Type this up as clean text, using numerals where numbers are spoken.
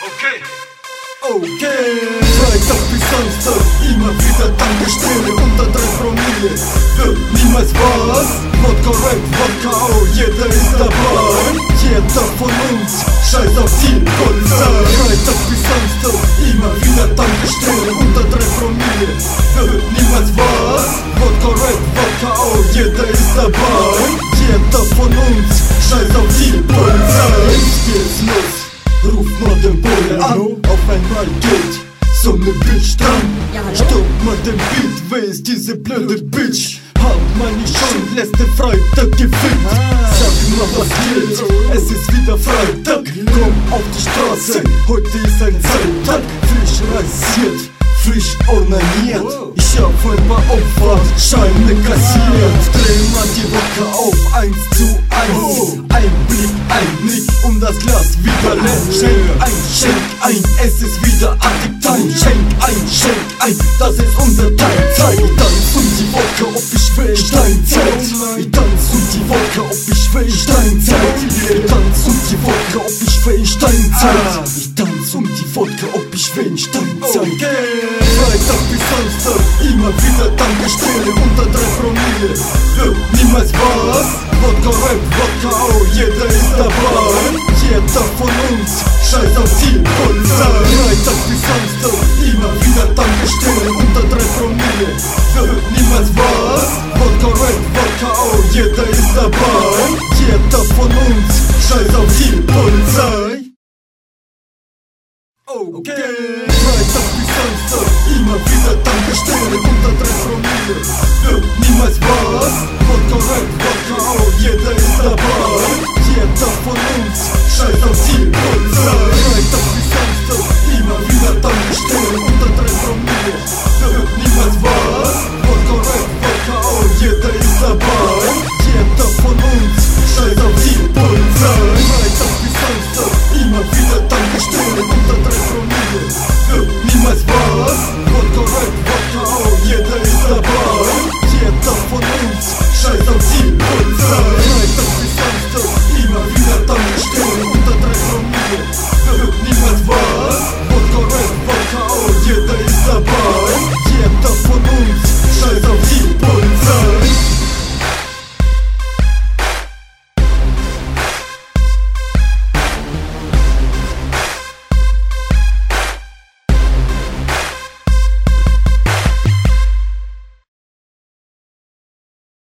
Freitag bis Samstag, immer wieder Tankstelle unter 3 Promille. Wird niemals was? Wodka Rap, Wodka auch, jeder ist dabei. Jeder von uns, scheiß auf die Polizei. Freitag bis Samstag, immer wieder Tankstelle unter 3 Promille. Wird niemals was? Wodka Rap, Wodka auch, jeder ist dabei. Jeder von uns, scheiß auf die Polizei. Jetzt geht's los. Ruf mal den Bullen an, auf einmal geht so ne Bitch dran. Stopp mal den Beat, wer ist diese blöde Bitch? Hat man nicht schon letzte Freitag gefickt? Sag mal was geht, es ist wieder Freitag. Komm auf die Straße, heute ist ein Zeittag. Frisch rasiert, frisch ornaniert. Ich hab ein paar Opfer, Scheine kassiert. Dreh mal die Wodka auf, 1 zu 1. Ein Blick, ein Nick und das Glas wieder leer. Schenk ein, es ist wieder Antik-Time. Schenk ein, das ist unser Time. Ich tanz um die Wodka, ob ich will, Steinzeit. Ich tanz um die Wodka, ob ich will, Steinzeit. Ich tanz um die Wodka, ob ich will, Steinzeit. Ich tanz um die Wodka, ob ich will, Steinzeit. Freitag bis Samstag, immer wieder Tankstelle unter 3 Promille. Wird niemals was? Wodka Rap, Wodka auch, jeder ist dabei. Jeder von uns, scheiß auf die Polizei. Freitag bis Samstag, immer wieder Tankstelle unter 3 Promille. Wird niemals was? Wodka Rap, Wodka auch, jeder ist dabei. Jeder von uns, scheiß auf die Polizei. Freitag bis Samstag, immer wieder Tankstelle unter 3 Promille.